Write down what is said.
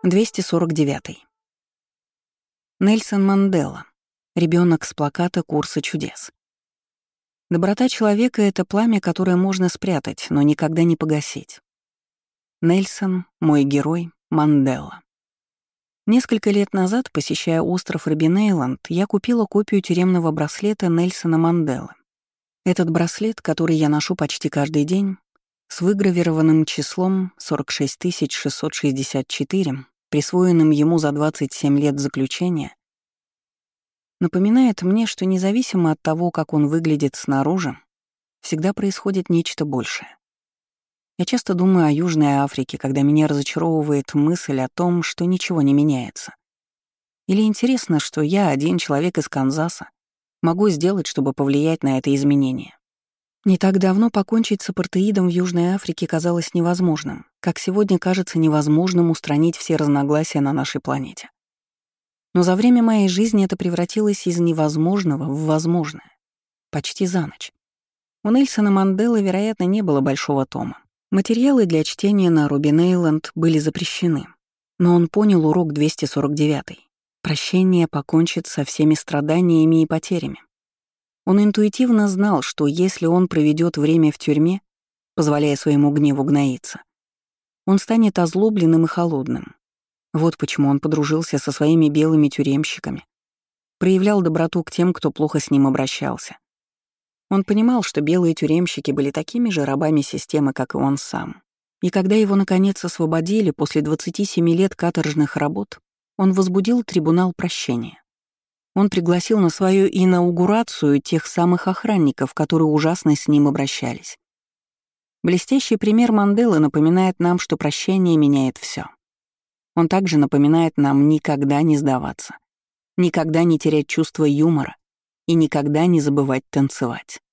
249. Нельсон Мандела. Ребенок с плаката «Курса чудес». Доброта человека — это пламя, которое можно спрятать, но никогда не погасить. Нельсон, мой герой, Мандела. Несколько лет назад, посещая остров Робben-Айленд, я купила копию тюремного браслета Нельсона Манделы. Этот браслет, который я ношу почти каждый день, с выгравированным числом 46664, присвоенным ему за 27 лет заключения, напоминает мне, что независимо от того, как он выглядит снаружи, всегда происходит нечто большее. Я часто думаю о Южной Африке, когда меня разочаровывает мысль о том, что ничего не меняется. Или интересно, что я, один человек из Канзаса, могу сделать, чтобы повлиять на это изменение. Не так давно покончить с апартеидом в Южной Африке казалось невозможным, как сегодня кажется невозможным устранить все разногласия на нашей планете. Но за время моей жизни это превратилось из невозможного в возможное. Почти за ночь. У Нельсона Манделы, вероятно, не было большого тома. Материалы для чтения на Робben-Айленд были запрещены. Но он понял урок 249. Прощение покончит со всеми страданиями и потерями. Он интуитивно знал, что если он проведет время в тюрьме, позволяя своему гневу гноиться, он станет озлобленным и холодным. Вот почему он подружился со своими белыми тюремщиками, проявлял доброту к тем, кто плохо с ним обращался. Он понимал, что белые тюремщики были такими же рабами системы, как и он сам. И когда его, наконец, освободили после 27 лет каторжных работ, он возбудил трибунал прощения. Он пригласил на свою инаугурацию тех самых охранников, которые ужасно с ним обращались. Блестящий пример Манделы напоминает нам, что прощение меняет все. Он также напоминает нам никогда не сдаваться, никогда не терять чувство юмора и никогда не забывать танцевать.